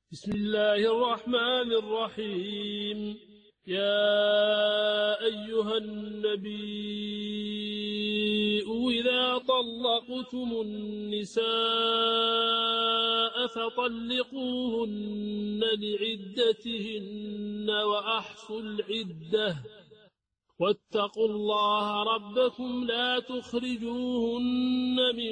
بسم الله الرحمن الرحيم. يا أيها النبي إذا طلقتم النساء فطلقوهن لعدتهن وأحصوا العدة واتقوا الله ربكم لا تخرجوهن من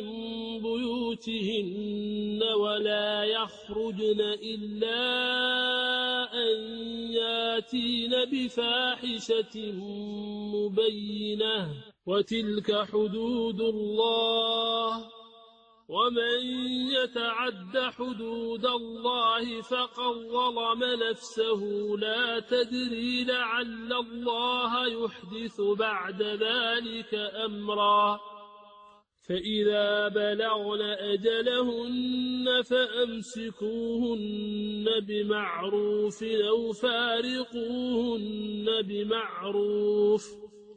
بيوتهن ولا يخرجن إلا أن ياتين بفاحشة مبينة وتلك حدود الله ومن يتعد حدود الله فقد ظلم نفسه لا تدري لعل الله يحدث بعد ذلك أمرا. فإذا بلغن أجلهن فأمسكوهن بمعروف أو فارقوهن بمعروف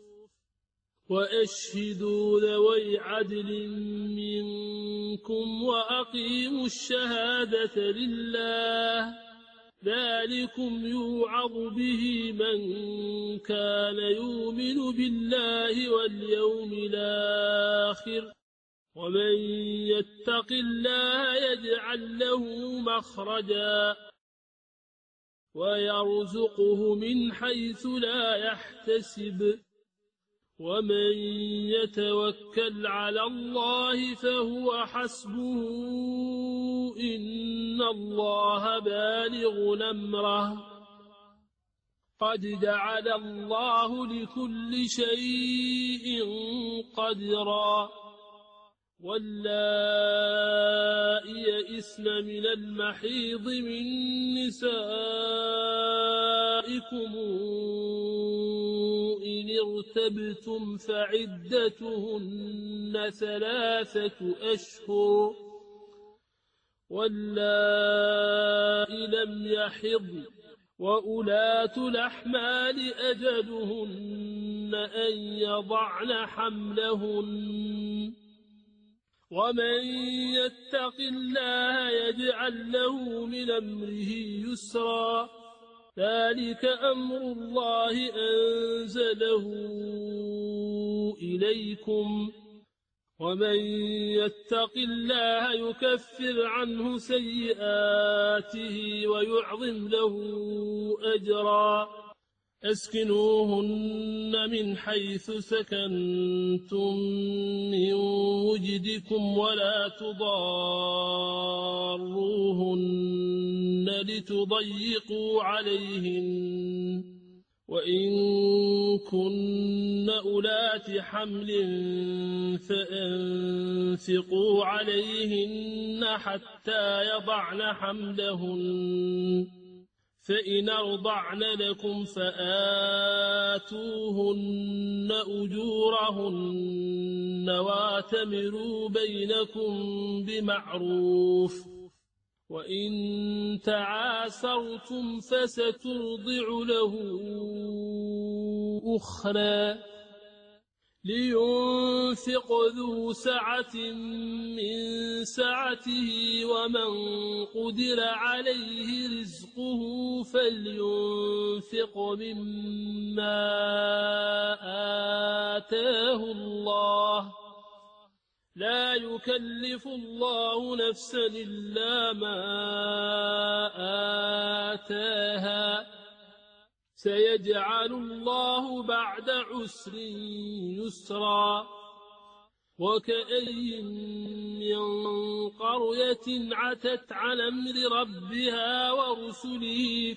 وأشهدوا ذوي عدل منكم وأقيموا الشهادة لله ذلكم يوعظ به من كان يؤمن بالله واليوم الآخر ومن يتق الله يجعل له مخرجا ويرزقه من حيث لا يحتسب ومن يتوكل على الله فهو حسبه إن الله بالغ أمره قد جعل الله لكل شيء قدرا. واللائي يئسن من المحيض من نسائكم إن ارتبتم فعدتهن 3 أشهر واللائي لم يحضن وأولاة الأحمال أجلهن أن يضعن حملهن ومن يتق الله يجعل له من أمره يسرا ذلك أمر الله أنزله إليكم ومن يتق الله يكفر عنه سيئاته ويعظم له أجرا. أسكنوهن من حيث سكنتم من وجدكم ولا تضاروهن لتضيقوا عليهن وإن كن أولات حمل فأنفقوا عليهن حتى يضعن حملهن فإن أرضعن لكم فآتوهن أجورهن واتمروا بينكم بمعروف وإن تعاسرتم فسترضع له أخرى لينفق ذو سعة من سعته ومن قدر عليه رزقه فلينفق مما آتاه الله لا يكلف الله نفسا إلا ما آتاها سيجعل الله بعد عسر يسرا. وكأين من قرية عتت عن أمر ربها ورسله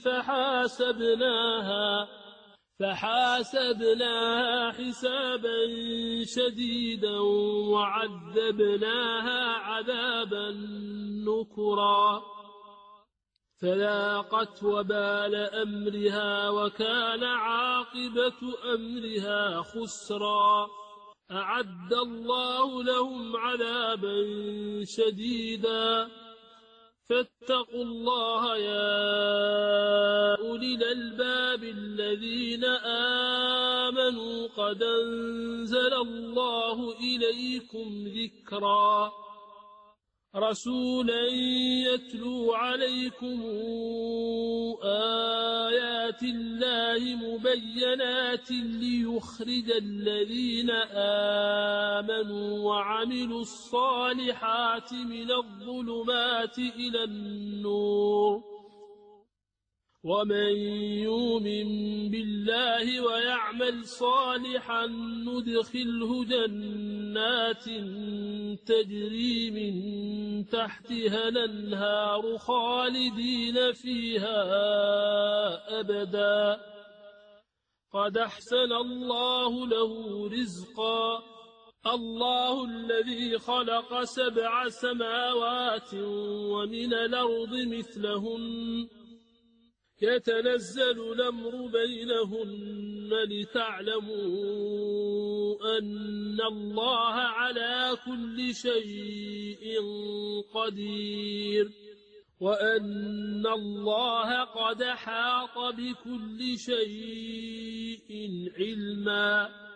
فحاسبناها حسابا شديدا وعذبناها عذابا نكرا فذاقت وبال أمرها وكان عاقبة أمرها خسرا. أعد الله لهم عذابا شديدا فاتقوا الله يا أولي الألباب الذين آمنوا قد أنزل الله إليكم ذكرا. رسولا يتلو عليكم آيات الله مبينات ليخرج الذين آمنوا وعملوا الصالحات من الظلمات إلى النور ومن يؤمن بالله ويعمل صالحا ندخله جنات تجري من تحتها الأنهار خالدين فيها أبدا قد أحسن الله له رزقا الله الذي خلق 7 سماوات ومن الأرض مثلهن يتنزل الأمر بينهن لتعلموا أن الله على كل شيء قدير وأن الله قد حاط بكل شيء علما